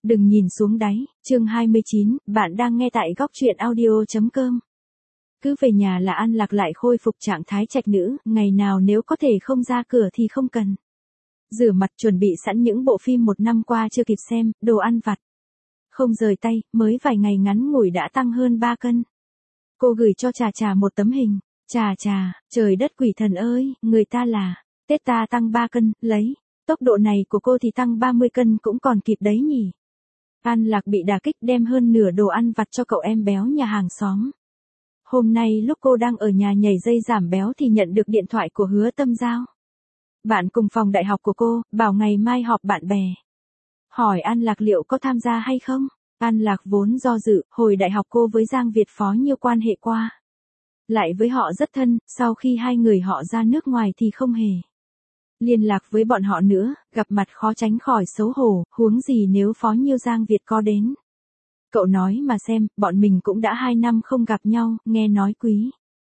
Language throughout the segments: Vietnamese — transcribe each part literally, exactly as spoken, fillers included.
Đừng nhìn xuống đáy, chương hai mươi chín, bạn đang nghe tại góc truyện audio.com. Cứ về nhà là An Lạc lại khôi phục trạng thái trạch nữ, ngày nào nếu có thể không ra cửa thì không cần. Rửa mặt chuẩn bị sẵn những bộ phim một năm qua chưa kịp xem, đồ ăn vặt. Không rời tay, mới vài ngày ngắn ngủi đã tăng hơn ba cân. Cô gửi cho Trà Trà một tấm hình. Trà Trà, trời đất quỷ thần ơi, người ta là, Tết ta tăng ba cân, lấy. Tốc độ này của cô thì tăng ba mươi cân cũng còn kịp đấy nhỉ. An Lạc bị đả kích đem hơn nửa đồ ăn vặt cho cậu em béo nhà hàng xóm. Hôm nay lúc cô đang ở nhà nhảy dây giảm béo thì nhận được điện thoại của Hứa Tâm Giao. Bạn cùng phòng đại học của cô, bảo ngày mai họp bạn bè. Hỏi An Lạc liệu có tham gia hay không? An Lạc vốn do dự, hồi đại học cô với Giang Việt Phó nhiều quan hệ qua. Lại với họ rất thân, sau khi hai người họ ra nước ngoài thì không hề liên lạc với bọn họ nữa, gặp mặt khó tránh khỏi xấu hổ, huống gì nếu Phó Nhiêu Giang Việt có đến. Cậu nói mà xem, bọn mình cũng đã hai năm không gặp nhau, nghe nói Quý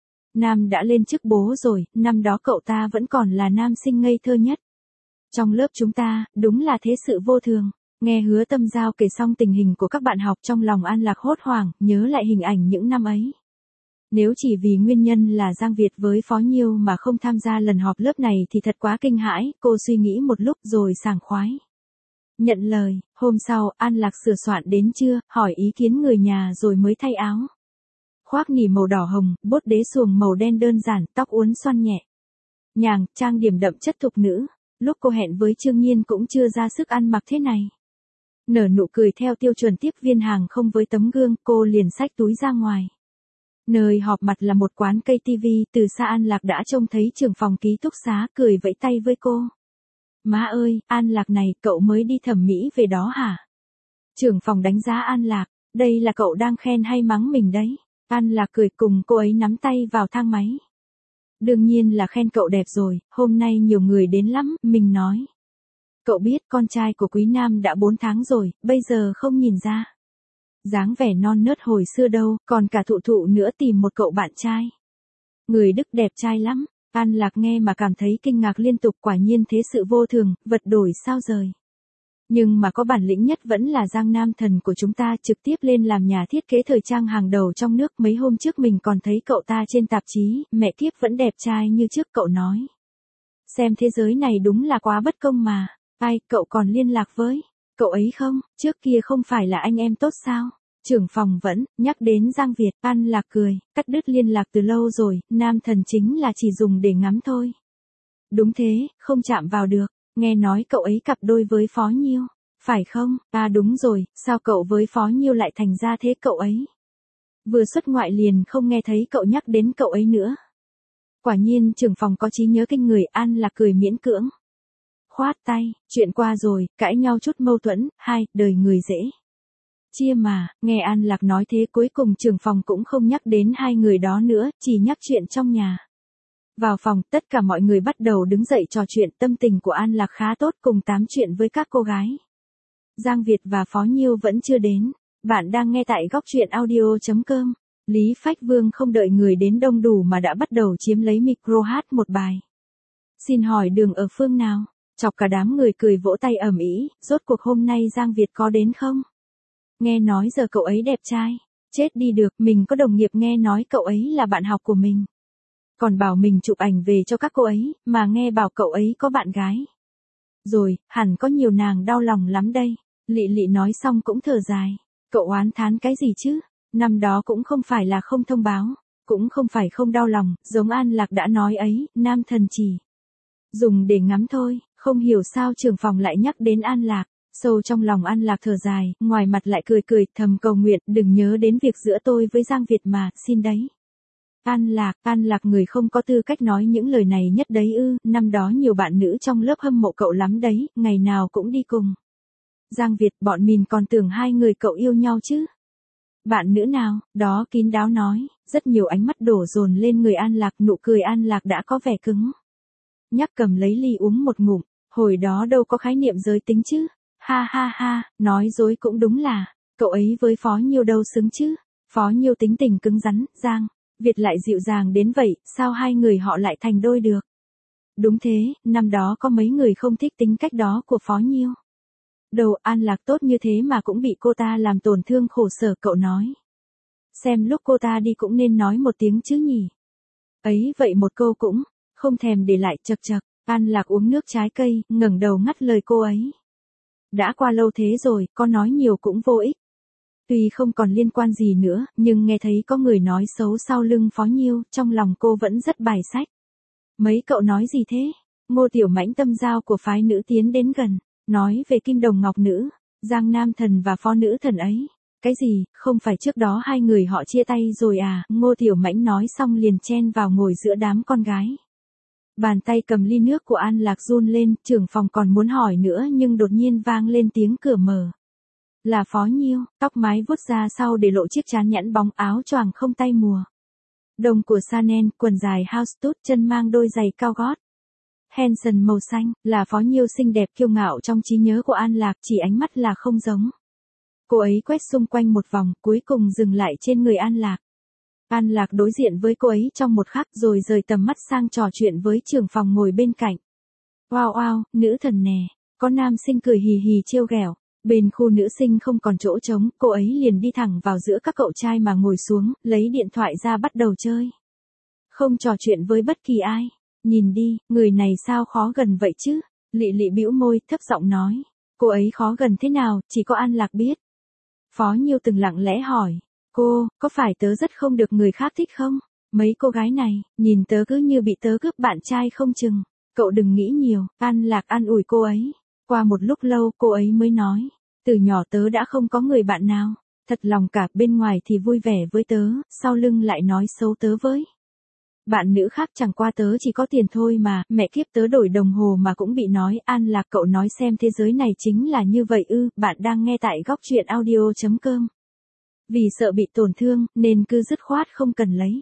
Nam đã lên chức bố rồi, năm đó cậu ta vẫn còn là nam sinh ngây thơ nhất trong lớp chúng ta, đúng là thế sự vô thường. Nghe Hứa Tâm Giao kể xong tình hình của các bạn học trong lòng An Lạc hốt hoảng, nhớ lại hình ảnh những năm ấy. Nếu chỉ vì nguyên nhân là Giang Việt với Phó Nhiêu mà không tham gia lần họp lớp này thì thật quá kinh hãi, cô suy nghĩ một lúc rồi sảng khoái. Nhận lời, hôm sau, An Lạc sửa soạn đến trưa, hỏi ý kiến người nhà rồi mới thay áo. Khoác nỉ màu đỏ hồng, bốt đế xuồng màu đen đơn giản, tóc uốn xoăn nhẹ. Nhàng, trang điểm đậm chất thục nữ, lúc cô hẹn với Trương Nhiên cũng chưa ra sức ăn mặc thế này. Nở nụ cười theo tiêu chuẩn tiếp viên hàng không với tấm gương, cô liền xách túi ra ngoài. Nơi họp mặt là một quán cây tivi, từ xa An Lạc đã trông thấy trưởng phòng ký túc xá cười vẫy tay với cô. Má ơi, An Lạc này, cậu mới đi thẩm mỹ về đó hả? Trưởng phòng đánh giá An Lạc, đây là cậu đang khen hay mắng mình đấy? An Lạc cười cùng cô ấy nắm tay vào thang máy. Đương nhiên là khen cậu đẹp rồi, hôm nay nhiều người đến lắm, mình nói. Cậu biết con trai của Quý Nam đã bốn tháng rồi, bây giờ không nhìn ra dáng vẻ non nớt hồi xưa đâu, còn cả Thụ Thụ nữa tìm một cậu bạn trai. Người Đức đẹp trai lắm. An Lạc nghe mà cảm thấy kinh ngạc liên tục, quả nhiên thế sự vô thường, vật đổi sao rời. Nhưng mà có bản lĩnh nhất vẫn là Giang Nam Thần của chúng ta, trực tiếp lên làm nhà thiết kế thời trang hàng đầu trong nước. Mấy hôm trước mình còn thấy cậu ta trên tạp chí, mẹ kiếp vẫn đẹp trai như trước cậu nói. Xem thế giới này đúng là quá bất công mà. Ai, cậu còn liên lạc với cậu ấy không? Trước kia không phải là anh em tốt sao? Trưởng phòng vẫn nhắc đến Giang Việt. An Lạc cười, cắt đứt liên lạc từ lâu rồi, Nam Thần chính là chỉ dùng để ngắm thôi. Đúng thế, không chạm vào được. Nghe nói cậu ấy cặp đôi với Phó Nhiêu, phải không? À đúng rồi, sao cậu với Phó Nhiêu lại thành ra thế? Cậu ấy vừa xuất ngoại liền không nghe thấy cậu nhắc đến cậu ấy nữa. Quả nhiên trưởng phòng có trí nhớ kinh người. An Lạc cười miễn cưỡng, khoát tay, chuyện qua rồi, cãi nhau chút mâu thuẫn, hai, đời người dễ chia mà. Nghe An Lạc nói thế cuối cùng trưởng phòng cũng không nhắc đến hai người đó nữa, chỉ nhắc chuyện trong nhà. Vào phòng, tất cả mọi người bắt đầu đứng dậy trò chuyện, tâm tình của An Lạc khá tốt cùng tám chuyện với các cô gái. Giang Việt và Phó Nhiêu vẫn chưa đến. Bạn đang nghe tại góc truyện audio.com. Lý Phách Vương không đợi người đến đông đủ mà đã bắt đầu chiếm lấy micro hát một bài. Xin hỏi đường ở phương nào? Chọc cả đám người cười vỗ tay ầm ĩ. Rốt cuộc hôm nay Giang Việt có đến không? Nghe nói giờ cậu ấy đẹp trai. Chết đi được, mình có đồng nghiệp nghe nói cậu ấy là bạn học của mình. Còn bảo mình chụp ảnh về cho các cô ấy, mà nghe bảo cậu ấy có bạn gái rồi, hẳn có nhiều nàng đau lòng lắm đây. Lị Lị nói xong cũng thở dài. Cậu oán thán cái gì chứ? Năm đó cũng không phải là không thông báo, cũng không phải không đau lòng, giống An Lạc đã nói ấy, Nam Thần chỉ dùng để ngắm thôi. Không hiểu sao trưởng phòng lại nhắc đến An Lạc. Sâu trong lòng An Lạc thở dài, ngoài mặt lại cười cười, thầm cầu nguyện, đừng nhớ đến việc giữa tôi với Giang Việt mà, xin đấy. An Lạc, An Lạc người không có tư cách nói những lời này nhất đấy ư, năm đó nhiều bạn nữ trong lớp hâm mộ cậu lắm đấy, ngày nào cũng đi cùng Giang Việt, bọn mình còn tưởng hai người cậu yêu nhau chứ. Bạn nữ nào, đó kín đáo nói, rất nhiều ánh mắt đổ dồn lên người An Lạc, nụ cười An Lạc đã có vẻ cứng. Nhắc cầm lấy ly uống một ngụm, hồi đó đâu có khái niệm giới tính chứ. Ha ha ha, nói dối cũng đúng là, cậu ấy với Phó Nhiêu đâu xứng chứ. Phó Nhiêu tính tình cứng rắn, Giang Việt lại dịu dàng đến vậy, sao hai người họ lại thành đôi được? Đúng thế, năm đó có mấy người không thích tính cách đó của Phó Nhiêu. Đầu An Lạc tốt như thế mà cũng bị cô ta làm tổn thương khổ sở, cậu nói. Xem lúc cô ta đi cũng nên nói một tiếng chứ nhỉ. Ấy vậy một câu cũng không thèm để lại, chật chật. An Lạc uống nước trái cây, ngẩng đầu ngắt lời cô ấy. Đã qua lâu thế rồi, có nói nhiều cũng vô ích. Tuy không còn liên quan gì nữa, nhưng nghe thấy có người nói xấu sau lưng Phó Nhiêu, trong lòng cô vẫn rất bài xách. Mấy cậu nói gì thế? Ngô Tiểu Mãnh tâm giao của phái nữ tiến đến gần, nói về Kim Đồng Ngọc Nữ, Giang Nam Thần và Phó Nữ Thần ấy. Cái gì, không phải trước đó hai người họ chia tay rồi à? Ngô Tiểu Mãnh nói xong liền chen vào ngồi giữa đám con gái. Bàn tay cầm ly nước của An Lạc run lên, trưởng phòng còn muốn hỏi nữa nhưng đột nhiên vang lên tiếng cửa mở. Là Phó Nhiêu, tóc mái vuốt ra sau để lộ chiếc trán nhẵn bóng, áo choàng không tay mùa. Đồng của Chanel, quần dài house tút, chân mang đôi giày cao gót. Hanson màu xanh, là Phó Nhiêu xinh đẹp kiêu ngạo trong trí nhớ của An Lạc, chỉ ánh mắt là không giống. Cô ấy quét xung quanh một vòng, cuối cùng dừng lại trên người An Lạc. An Lạc đối diện với cô ấy trong một khắc rồi rời tầm mắt sang trò chuyện với trưởng phòng ngồi bên cạnh. Wow wow, nữ thần nè, có nam sinh cười hì hì trêu ghẹo. Bên khu nữ sinh không còn chỗ trống, cô ấy liền đi thẳng vào giữa các cậu trai mà ngồi xuống, lấy điện thoại ra bắt đầu chơi. Không trò chuyện với bất kỳ ai. Nhìn đi, người này sao khó gần vậy chứ? Lị Lị bĩu môi, thấp giọng nói. Cô ấy khó gần thế nào, chỉ có An Lạc biết. Phó Nhiêu từng lặng lẽ hỏi. Cô, có phải tớ rất không được người khác thích không? Mấy cô gái này, nhìn tớ cứ như bị tớ cướp bạn trai không chừng. Cậu đừng nghĩ nhiều. An Lạc an ủi cô ấy. Qua một lúc lâu cô ấy mới nói. Từ nhỏ tớ đã không có người bạn nào. Thật lòng cả, bên ngoài thì vui vẻ với tớ, sau lưng lại nói xấu tớ với. Bạn nữ khác chẳng qua tớ chỉ có tiền thôi mà, mẹ kiếp tớ đổi đồng hồ mà cũng bị nói. An Lạc, cậu nói xem thế giới này chính là như vậy ư? Bạn đang nghe tại góc truyện audio chấm com. Vì sợ bị tổn thương, nên cứ dứt khoát không cần lấy.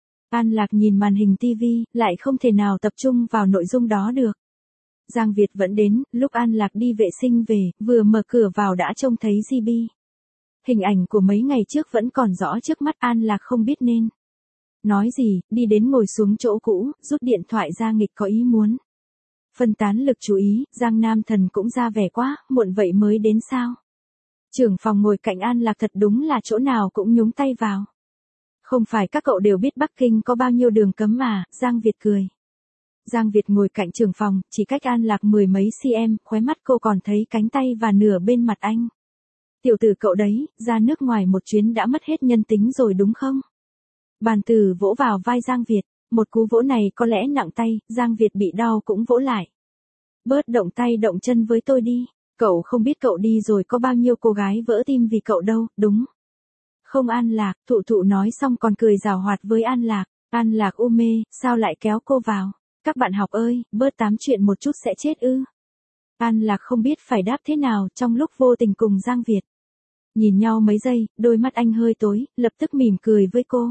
An Lạc nhìn màn hình tivi, lại không thể nào tập trung vào nội dung đó được. Giang Việt vẫn đến, lúc An Lạc đi vệ sinh về, vừa mở cửa vào đã trông thấy giê bê. Hình ảnh của mấy ngày trước vẫn còn rõ trước mắt. An Lạc không biết nên nói gì, đi đến ngồi xuống chỗ cũ, rút điện thoại ra nghịch có ý muốn phân tán lực chú ý. Giang Nam Thần cũng ra vẻ quá, muộn vậy mới đến sao? Trưởng phòng ngồi cạnh An Lạc thật đúng là chỗ nào cũng nhúng tay vào. Không phải các cậu đều biết Bắc Kinh có bao nhiêu đường cấm mà, Giang Việt cười. Giang Việt ngồi cạnh trưởng phòng, chỉ cách An Lạc mười mấy cm, khóe mắt cô còn thấy cánh tay và nửa bên mặt anh. Tiểu tử cậu đấy, ra nước ngoài một chuyến đã mất hết nhân tính rồi đúng không? Bàn tử vỗ vào vai Giang Việt, một cú vỗ này có lẽ nặng tay, Giang Việt bị đau cũng vỗ lại. Bớt động tay động chân với tôi đi, cậu không biết cậu đi rồi có bao nhiêu cô gái vỡ tim vì cậu đâu, đúng không An Lạc? Thụ Thụ nói xong còn cười giảo hoạt với An Lạc. An Lạc u mê, sao lại kéo cô vào? Các bạn học ơi, bớt tám chuyện một chút sẽ chết ư? An Lạc không biết phải đáp thế nào trong lúc vô tình cùng Giang Việt nhìn nhau mấy giây, đôi mắt anh hơi tối, lập tức mỉm cười với cô.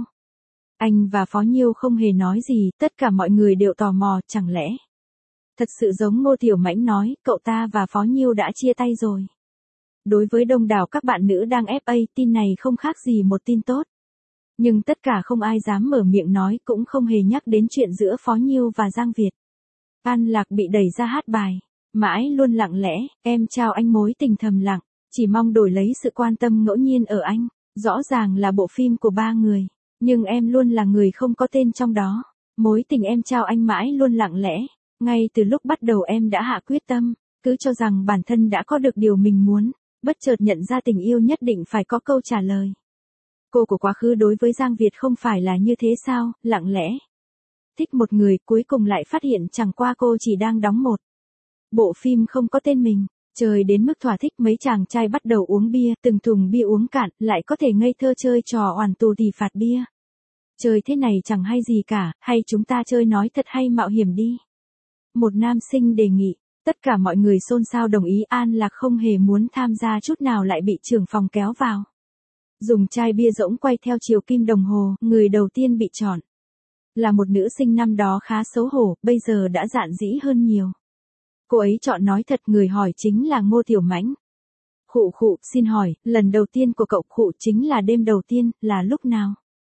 Anh và Phó Nhiêu không hề nói gì, tất cả mọi người đều tò mò, chẳng lẽ thật sự giống Ngô Tiểu Mãnh nói, cậu ta và Phó Nhiêu đã chia tay rồi. Đối với đông đảo các bạn nữ đang ép a, tin này không khác gì một tin tốt. Nhưng tất cả không ai dám mở miệng nói, cũng không hề nhắc đến chuyện giữa Phó Nhiêu và Giang Việt. An Lạc bị đẩy ra hát bài, mãi luôn lặng lẽ, em trao anh mối tình thầm lặng, chỉ mong đổi lấy sự quan tâm ngẫu nhiên ở anh. Rõ ràng là bộ phim của ba người, nhưng em luôn là người không có tên trong đó. Mối tình em trao anh mãi luôn lặng lẽ, ngay từ lúc bắt đầu em đã hạ quyết tâm, cứ cho rằng bản thân đã có được điều mình muốn, bất chợt nhận ra tình yêu nhất định phải có câu trả lời. Cô của quá khứ đối với Giang Việt không phải là như thế sao, lặng lẽ thích một người, cuối cùng lại phát hiện chẳng qua cô chỉ đang đóng một bộ phim không có tên mình. Trời đến mức thỏa thích, mấy chàng trai bắt đầu uống bia, từng thùng bia uống cạn, lại có thể ngây thơ chơi trò oằn tù thì phạt bia. Chơi thế này chẳng hay gì cả, hay chúng ta chơi nói thật hay mạo hiểm đi. Một nam sinh đề nghị, tất cả mọi người xôn xao đồng ý. An Lạc không hề muốn tham gia chút nào lại bị trưởng phòng kéo vào. Dùng chai bia rỗng quay theo chiều kim đồng hồ, người đầu tiên bị chọn là một nữ sinh năm đó khá xấu hổ, bây giờ đã dạn dĩ hơn nhiều. Cô ấy chọn nói thật, người hỏi chính là Ngô Tiểu Mãnh. Khụ khụ, xin hỏi, lần đầu tiên của cậu khụ chính là đêm đầu tiên, là lúc nào?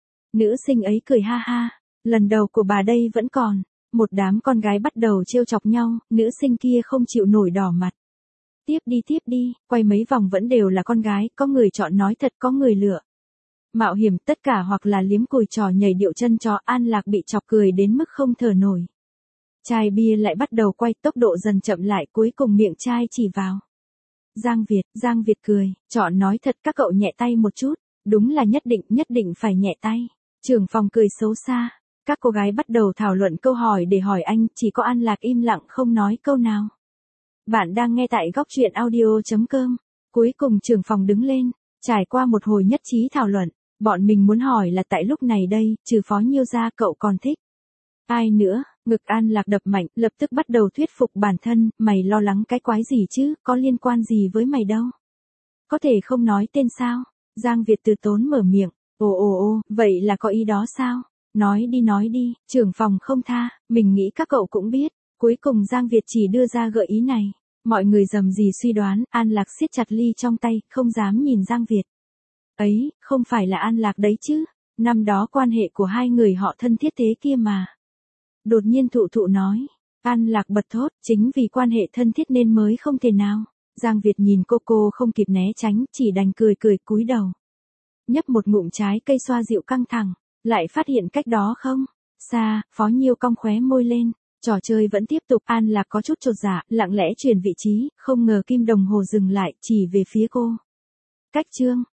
Nữ sinh ấy cười ha ha, lần đầu của bà đây vẫn còn. Một đám con gái bắt đầu trêu chọc nhau, nữ sinh kia không chịu nổi đỏ mặt. tiếp đi tiếp đi, quay mấy vòng vẫn đều là con gái, có người chọn nói thật có người lựa. Mạo hiểm tất cả hoặc là liếm cùi trò nhảy điệu chân chó. An Lạc bị chọc cười đến mức không thở nổi. Chai bia lại bắt đầu quay, tốc độ dần chậm lại, cuối cùng miệng chai chỉ vào Giang Việt. Giang Việt cười, chọn nói thật các cậu nhẹ tay một chút. Đúng là nhất định, nhất định phải nhẹ tay. Trưởng phòng cười xấu xa. Các cô gái bắt đầu thảo luận câu hỏi để hỏi anh, chỉ có An Lạc im lặng không nói câu nào. Bạn đang nghe tại góc truyện audio.com. Cuối cùng trưởng phòng đứng lên, trải qua một hồi nhất trí thảo luận, bọn mình muốn hỏi là tại lúc này đây, trừ Phó Nhiêu ra cậu còn thích ai nữa? Ngực An Lạc đập mạnh, lập tức bắt đầu thuyết phục bản thân, mày lo lắng cái quái gì chứ, có liên quan gì với mày đâu. Có thể không nói tên sao? Giang Việt từ tốn mở miệng, ồ ồ ồ, vậy là có ý đó sao? Nói đi nói đi, trưởng phòng không tha, mình nghĩ các cậu cũng biết. Cuối cùng Giang Việt chỉ đưa ra gợi ý này. Mọi người rầm rì suy đoán, An Lạc siết chặt ly trong tay, không dám nhìn Giang Việt. Ấy, không phải là An Lạc đấy chứ, năm đó quan hệ của hai người họ thân thiết thế kia mà. Đột nhiên thụ thụ nói, An Lạc bật thốt, chính vì quan hệ thân thiết nên mới không thể nào. Giang Việt nhìn cô cô không kịp né tránh, chỉ đành cười cười cúi đầu. Nhấp một ngụm trái cây xoa dịu căng thẳng, lại phát hiện cách đó không xa, Phó Nhiêu cong khóe môi lên. Trò chơi vẫn tiếp tục, An Lạc có chút chột dạ, lặng lẽ chuyển vị trí, không ngờ kim đồng hồ dừng lại, chỉ về phía cô. Cách chương,